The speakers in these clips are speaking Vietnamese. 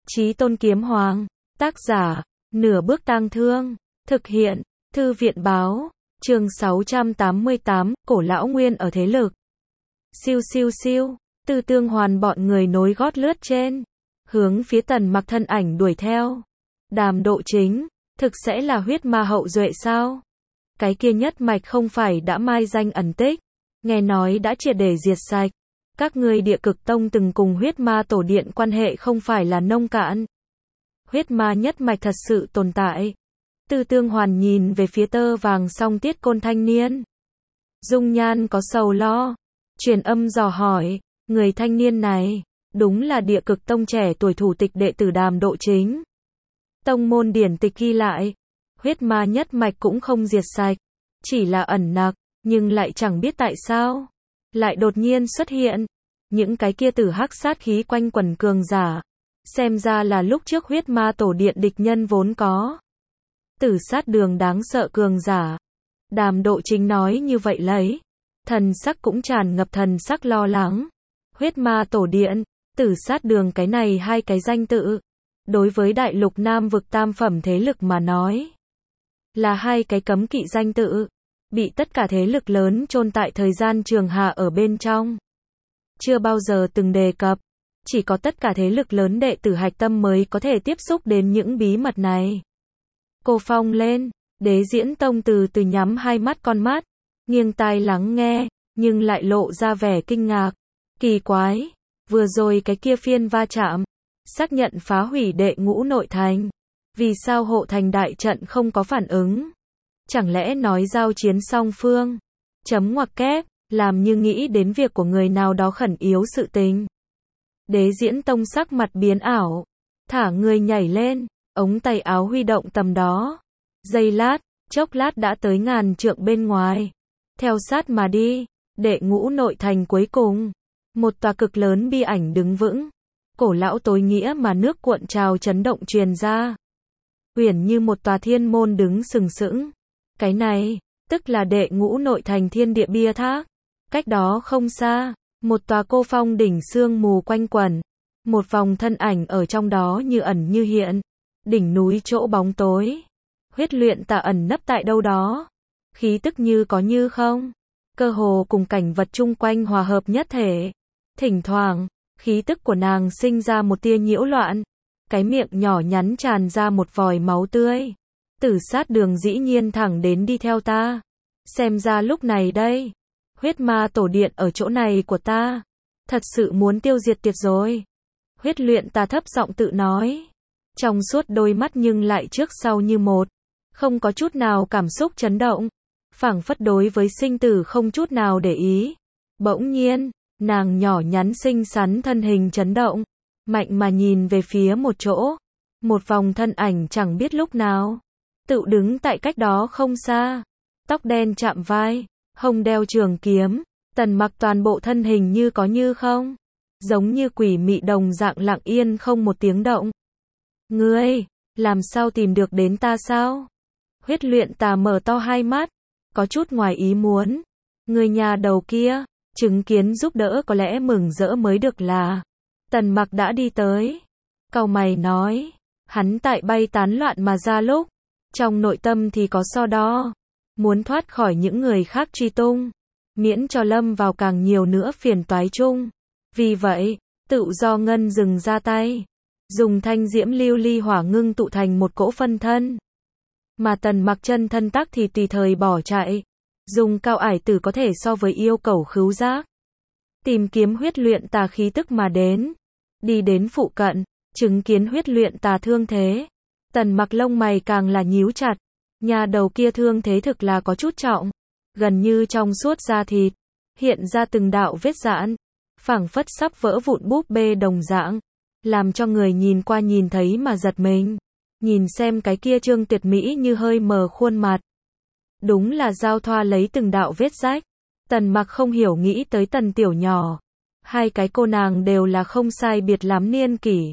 Chí Tôn Kiếm Hoàng, tác giả, Nửa Bước Tang Thương, thực hiện, Thư viện báo, chương 688, Cổ Lão Nguyên ở thế lực. Siêu siêu siêu, Tư Tương Hoàn bọn người nối gót lướt trên, hướng phía Tần Mặc thân ảnh đuổi theo. Đàm Độ Chính, thực sẽ là huyết ma hậu duệ sao? Cái kia nhất mạch không phải đã mai danh ẩn tích, nghe nói đã triệt để diệt sạch. Các ngươi Địa Cực Tông từng cùng huyết ma tổ điện quan hệ không phải là nông cạn. Huyết ma nhất mạch thật sự tồn tại. Tư Tương Hoàn nhìn về phía tơ vàng song tiết côn thanh niên. Dung nhan có sầu lo, truyền âm dò hỏi, người thanh niên này, đúng là Địa Cực Tông trẻ tuổi thủ tịch đệ tử Đàm Độ Chính. Tông môn điển tịch ghi lại, huyết ma nhất mạch cũng không diệt sạch, chỉ là ẩn nặc, nhưng lại chẳng biết tại sao lại đột nhiên xuất hiện những cái kia tử hắc sát khí quanh quẩn cường giả, xem ra là lúc trước huyết ma tổ điện địch nhân vốn có. Tử sát đường đáng sợ cường giả. Đàm Độ Chính nói như vậy lấy, thần sắc cũng tràn ngập thần sắc lo lắng. Huyết ma tổ điện, tử sát đường, cái này hai cái danh tự, đối với đại lục Nam vực tam phẩm thế lực mà nói, là hai cái cấm kỵ danh tự, bị tất cả thế lực lớn chôn tại thời gian trường hạ ở bên trong. Chưa bao giờ từng đề cập, chỉ có tất cả thế lực lớn đệ tử hạch tâm mới có thể tiếp xúc đến những bí mật này. Cô Phong lên, Đế Diễn Tông từ từ nhắm hai mắt con mắt, nghiêng tai lắng nghe, nhưng lại lộ ra vẻ kinh ngạc. Kỳ quái, vừa rồi cái kia phiên va chạm, xác nhận phá hủy đệ ngũ nội thành. Vì sao hộ thành đại trận không có phản ứng? Chẳng lẽ nói giao chiến song phương? Chấm ngoặc kép, làm như nghĩ đến việc của người nào đó khẩn yếu sự tình. Đế Diễn Tông sắc mặt biến ảo, thả người nhảy lên, ống tay áo huy động tầm đó. Giây lát, chốc lát đã tới ngàn trượng bên ngoài. Theo sát mà đi, đệ ngũ nội thành cuối cùng. Một tòa cực lớn bi ảnh đứng vững. Cổ lão tối nghĩa mà nước cuộn trào chấn động truyền ra. Huyền như một tòa thiên môn đứng sừng sững. Cái này, tức là đệ ngũ nội thành thiên địa bia tháp. Cách đó không xa, một tòa cô phong đỉnh sương mù quanh quẩn. Một vòng thân ảnh ở trong đó như ẩn như hiện. Đỉnh núi chỗ bóng tối. Huyết luyện tà ẩn nấp tại đâu đó. Khí tức như có như không. Cơ hồ cùng cảnh vật chung quanh hòa hợp nhất thể. Thỉnh thoảng, khí tức của nàng sinh ra một tia nhiễu loạn. Cái miệng nhỏ nhắn tràn ra một vòi máu tươi. Tử sát đường dĩ nhiên thẳng đến đi theo ta. Xem ra lúc này đây, huyết ma tổ điện ở chỗ này của ta. Thật sự muốn tiêu diệt tiệt rồi. Huyết luyện ta thấp giọng tự nói. Trong suốt đôi mắt nhưng lại trước sau như một. Không có chút nào cảm xúc chấn động. Phảng phất đối với sinh tử không chút nào để ý. Bỗng nhiên, nàng nhỏ nhắn xinh xắn thân hình chấn động. Mạnh mà nhìn về phía một chỗ. Một vòng thân ảnh chẳng biết lúc nào. Tự đứng tại cách đó không xa. Tóc đen chạm vai. Hông đeo trường kiếm. Tần Mặc toàn bộ thân hình như có như không. Giống như quỷ mị đồng dạng lặng yên không một tiếng động. Ngươi, làm sao tìm được đến ta sao? Huyết luyện tà mở to hai mắt. Có chút ngoài ý muốn. Người nhà đầu kia, chứng kiến giúp đỡ có lẽ mừng rỡ mới được là. Tần Mặc đã đi tới. Cau mày nói. Hắn tại bay tán loạn mà ra lúc. Trong nội tâm thì có so đo. Muốn thoát khỏi những người khác truy tung. Miễn cho lâm vào càng nhiều nữa phiền toái chung. Vì vậy, tự do ngân dừng ra tay. Dùng thanh diễm lưu ly hỏa ngưng tụ thành một cỗ phân thân. Mà Tần Mặc chân thân tắc thì tùy thời bỏ chạy. Dùng cao ải tử có thể so với yêu cẩu khứu giác. Tìm kiếm huyết luyện tà khí tức mà đến. Đi đến phụ cận, chứng kiến huyết luyện tà thương thế. Tần Mặc lông mày càng là nhíu chặt. Nhà đầu kia thương thế thực là có chút trọng. Gần như trong suốt da thịt. Hiện ra từng đạo vết giãn. Phảng phất sắp vỡ vụn búp bê đồng dạng. Làm cho người nhìn qua nhìn thấy mà giật mình. Nhìn xem cái kia trương tuyệt mỹ như hơi mờ khuôn mặt. Đúng là giao thoa lấy từng đạo vết rách. Tần Mặc không hiểu nghĩ tới Tần Tiểu nhỏ. Hai cái cô nàng đều là không sai biệt lắm niên kỷ.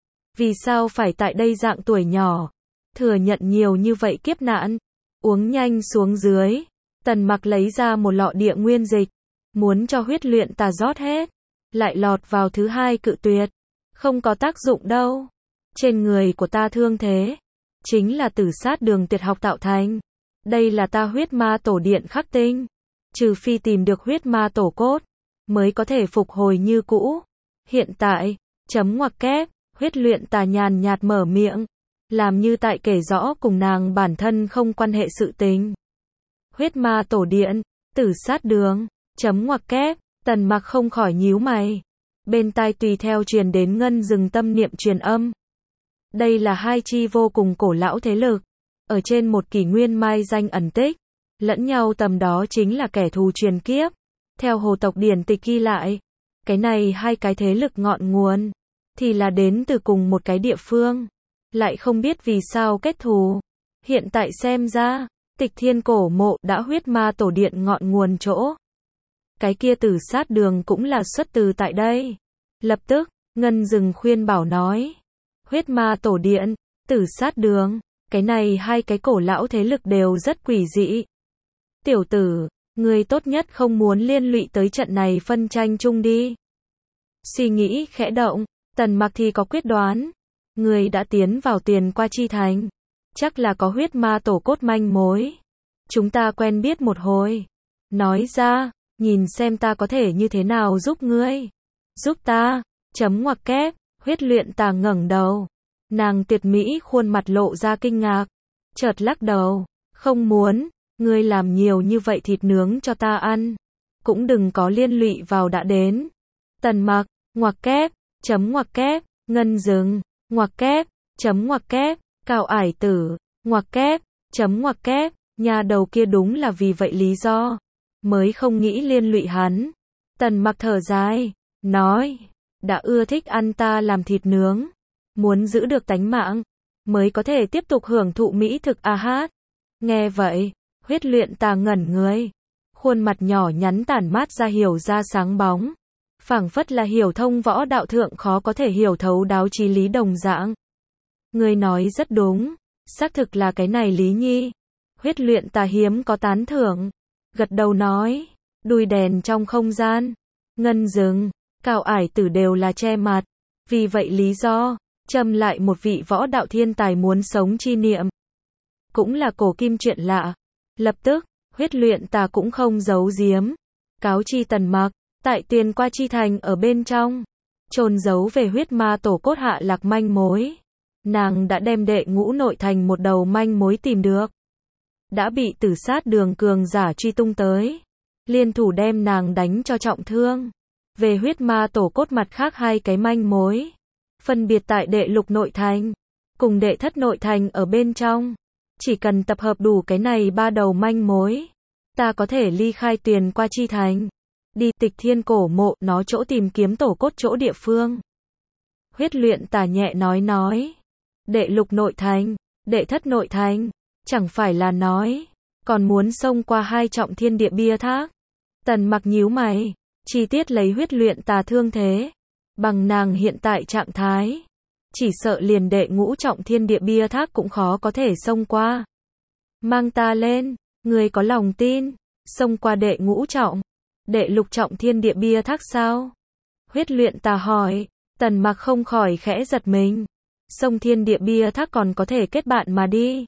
Vì sao phải tại đây dạng tuổi nhỏ, thừa nhận nhiều như vậy kiếp nạn. Uống nhanh xuống dưới. Tần Mặc lấy ra một lọ địa nguyên dịch. Muốn cho huyết luyện tà rót hết. Lại lọt vào thứ hai cự tuyệt. Không có tác dụng đâu. Trên người của ta thương thế, chính là tử sát đường tuyệt học tạo thành. Đây là ta huyết ma tổ điện khắc tinh. Trừ phi tìm được huyết ma tổ cốt, mới có thể phục hồi như cũ. Hiện tại, chấm ngoặc kép, huyết luyện tà nhàn nhạt mở miệng, làm như tại kể rõ cùng nàng bản thân không quan hệ sự tình. Huyết ma tổ điện, tử sát đường, chấm ngoặc kép, Tần Mặc không khỏi nhíu mày. Bên tai tùy theo truyền đến ngân dừng tâm niệm truyền âm. Đây là hai chi vô cùng cổ lão thế lực, ở trên một kỷ nguyên mai danh ẩn tích, lẫn nhau tầm đó chính là kẻ thù truyền kiếp. Theo hồ tộc điển tịch ghi lại, cái này hai cái thế lực ngọn nguồn, thì là đến từ cùng một cái địa phương, lại không biết vì sao kết thù. Hiện tại xem ra, Tịch Thiên cổ mộ đã huyết ma tổ điện ngọn nguồn chỗ. Cái kia tử sát đường cũng là xuất từ tại đây. Lập tức, Ngân Dừng khuyên bảo nói, huyết ma tổ điện, tử sát đường, cái này hai cái cổ lão thế lực đều rất quỷ dị. Tiểu tử, ngươi tốt nhất không muốn liên lụy tới trận này phân tranh chung đi. Suy nghĩ khẽ động, Tần Mặc thì có quyết đoán. Ngươi đã tiến vào Tiền Qua Chi Thành, chắc là có huyết ma tổ cốt manh mối. Chúng ta quen biết một hồi. Nói ra, nhìn xem ta có thể như thế nào giúp ngươi. Giúp ta, chấm ngoặc kép, huyết luyện tà ngẩng đầu. Nàng tuyệt mỹ khuôn mặt lộ ra kinh ngạc. Chợt lắc đầu, không muốn, ngươi làm nhiều như vậy thịt nướng cho ta ăn. Cũng đừng có liên lụy vào đã đến. Tần Mặc, ngoặc kép, chấm ngoặc kép, Ngân Dừng, ngoặc kép, chấm ngoặc kép, Cao Ải Tử, ngoặc kép, chấm ngoặc kép, nhà đầu kia đúng là vì vậy lý do, mới không nghĩ liên lụy hắn. Tần Mặc thở dài, nói, đã ưa thích ăn ta làm thịt nướng, muốn giữ được tánh mạng, mới có thể tiếp tục hưởng thụ mỹ thực a hát. Nghe vậy, huyết luyện tà ngẩn người, khuôn mặt nhỏ nhắn tản mát ra hiểu ra sáng bóng, phảng phất là hiểu thông võ đạo thượng khó có thể hiểu thấu đáo chí lý đồng dạng. Ngươi nói rất đúng, xác thực là cái này Lý Nhi. Huyết luyện tà hiếm có tán thưởng, gật đầu nói, đuôi đèn trong không gian, Ngân Dừng, Cao Ải Tử đều là che mặt, vì vậy lý do, châm lại một vị võ đạo thiên tài muốn sống chi niệm. Cũng là cổ kim chuyện lạ. Lập tức, huyết luyện tà cũng không giấu giếm, cáo chi Tần Mặc, tại Tiền Qua Chi Thành ở bên trong, chôn giấu về huyết ma tổ cốt hạ lạc manh mối. Nàng đã đem đệ ngũ nội thành một đầu manh mối tìm được. Đã bị tử sát đường cường giả truy tung tới. Liên thủ đem nàng đánh cho trọng thương. Về huyết ma tổ cốt mặt khác hai cái manh mối. Phân biệt tại đệ lục nội thành, cùng đệ thất nội thành ở bên trong. Chỉ cần tập hợp đủ cái này ba đầu manh mối, ta có thể ly khai Tiền Qua Chi Thành. Đi Tịch Thiên cổ mộ nó chỗ tìm kiếm tổ cốt chỗ địa phương. Huyết luyện tà nhẹ nói. Đệ lục nội thành, đệ thất nội thành, chẳng phải là nói, còn muốn xông qua hai trọng thiên địa bia thác. Tần Mặc nhíu mày, chi tiết lấy huyết luyện tà thương thế. Bằng nàng hiện tại trạng thái, chỉ sợ liền đệ ngũ trọng thiên địa bia thác cũng khó có thể xông qua. Mang ta lên, người có lòng tin, xông qua đệ ngũ trọng, đệ lục trọng thiên địa bia thác sao? Huyết luyện tà hỏi, Tần Mặc không khỏi khẽ giật mình. Sông thiên địa bia thác còn có thể kết bạn mà đi.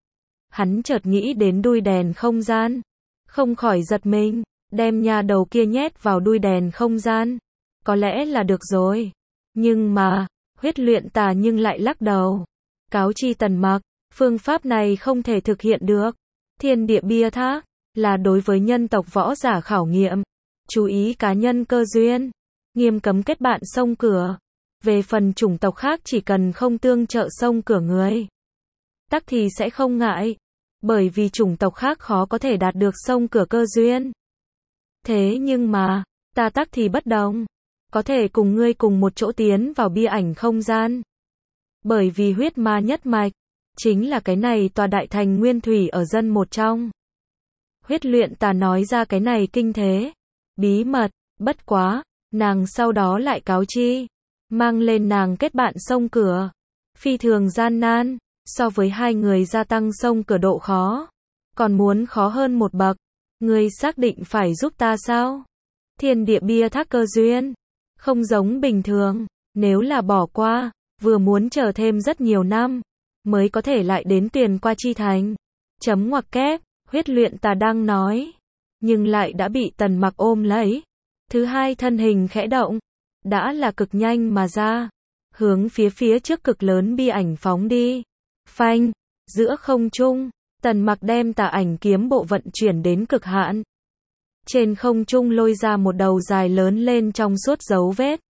Hắn chợt nghĩ đến đuôi đèn không gian, không khỏi giật mình, đem nhà đầu kia nhét vào đuôi đèn không gian. Có lẽ là được rồi. Nhưng mà, huyết luyện tà nhưng lại lắc đầu. Cáo chi Tần Mặc, phương pháp này không thể thực hiện được. Thiên địa bia thác, là đối với nhân tộc võ giả khảo nghiệm. Chú ý cá nhân cơ duyên. Nghiêm cấm kết bạn sông cửa. Về phần chủng tộc khác chỉ cần không tương trợ sông cửa người, tắc thì sẽ không ngại. Bởi vì chủng tộc khác khó có thể đạt được sông cửa cơ duyên. Thế nhưng mà, ta tắc thì bất đồng. Có thể cùng ngươi cùng một chỗ tiến vào bia ảnh không gian. Bởi vì huyết ma nhất mạch, chính là cái này tòa đại thành nguyên thủy ở dân một trong. Huyết luyện tà nói ra cái này kinh thế, bí mật, bất quá, nàng sau đó lại cáo chi. Mang lên nàng kết bạn sông cửa. Phi thường gian nan, so với hai người gia tăng sông cửa độ khó. Còn muốn khó hơn một bậc. Ngươi xác định phải giúp ta sao? Thiên địa bia thác cơ duyên. Không giống bình thường. Nếu là bỏ qua, vừa muốn chờ thêm rất nhiều năm, mới có thể lại đến Tuyền Qua Chi Thành. Chấm ngoặc kép, huyết luyện tà đang nói, nhưng lại đã bị Tần Mặc ôm lấy. Thứ hai thân hình khẽ động, đã là cực nhanh mà ra, hướng phía trước cực lớn bi ảnh phóng đi. Phanh, giữa không trung, Tần Mặc đem Tà Ảnh kiếm bộ vận chuyển đến cực hạn. Trên không trung lôi ra một đầu dài lớn lên trong suốt dấu vết.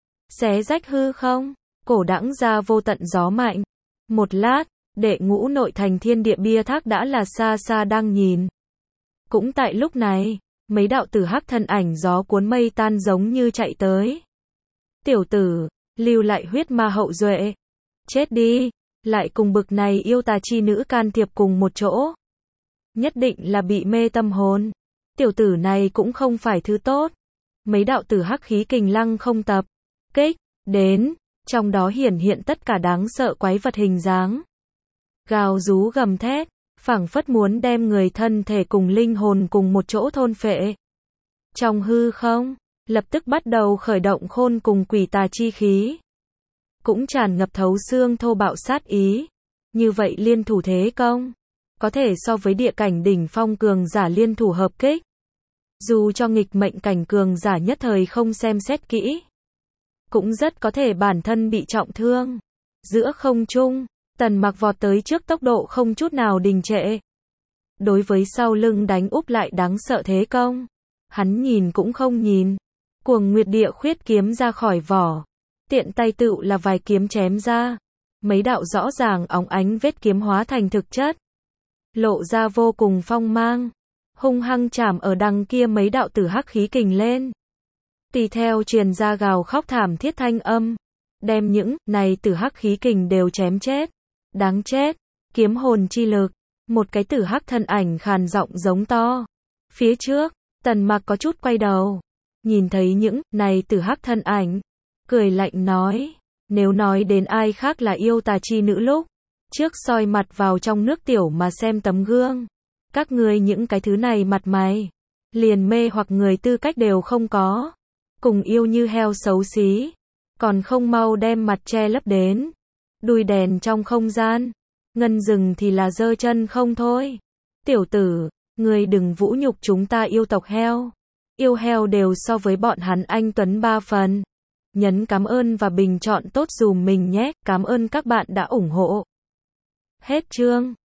Xé rách hư không, cổ đãng ra vô tận gió mạnh. Một lát, đệ ngũ nội thành thiên địa bia thác đã là xa xa đang nhìn. Cũng tại lúc này, mấy đạo tử hắc thân ảnh gió cuốn mây tan giống như chạy tới. Tiểu tử, lưu lại huyết ma hậu duệ. Chết đi, lại cùng bực này yêu tà chi nữ can thiệp cùng một chỗ. Nhất định là bị mê tâm hồn. Tiểu tử này cũng không phải thứ tốt. Mấy đạo tử hắc khí kình lăng không tập kích đến, trong đó hiển hiện tất cả đáng sợ quái vật hình dáng. Gào rú gầm thét, phảng phất muốn đem người thân thể cùng linh hồn cùng một chỗ thôn phệ. Trong hư không, lập tức bắt đầu khởi động khôn cùng quỷ tà chi khí. Cũng tràn ngập thấu xương thô bạo sát ý. Như vậy liên thủ thế công, có thể so với địa cảnh đỉnh phong cường giả liên thủ hợp kích. Dù cho nghịch mệnh cảnh cường giả nhất thời không xem xét kỹ, cũng rất có thể bản thân bị trọng thương. Giữa không trung, Tần Mặc vọt tới trước tốc độ không chút nào đình trệ. Đối với sau lưng đánh úp lại đáng sợ thế công, hắn nhìn cũng không nhìn. Cuồng Nguyệt Địa Khuyết kiếm ra khỏi vỏ, tiện tay tựu là vài kiếm chém ra. Mấy đạo rõ ràng óng ánh vết kiếm hóa thành thực chất, lộ ra vô cùng phong mang, hung hăng chạm ở đằng kia mấy đạo tử hắc khí kình lên. Tùy theo truyền ra gào khóc thảm thiết thanh âm, đem những này tử hắc khí kình đều chém chết. Đáng chết, kiếm hồn chi lực, một cái tử hắc thân ảnh khàn giọng giống to. Phía trước, Tần Mặc có chút quay đầu, nhìn thấy những này tử hắc thân ảnh, cười lạnh nói, nếu nói đến ai khác là yêu tà chi nữ lúc trước soi mặt vào trong nước tiểu mà xem tấm gương, các ngươi những cái thứ này mặt mày liền mê hoặc người tư cách đều không có, cùng yêu như heo xấu xí, còn không mau đem mặt che lấp đến. Đuôi đèn trong không gian, ngân rừng thì là giơ chân không thôi. Tiểu tử, ngươi đừng vũ nhục chúng ta yêu tộc heo. Yêu heo đều so với bọn hắn anh tuấn 3 phần. Nhấn cảm ơn và bình chọn tốt dùm mình nhé. Cảm ơn các bạn đã ủng hộ. Hết chương.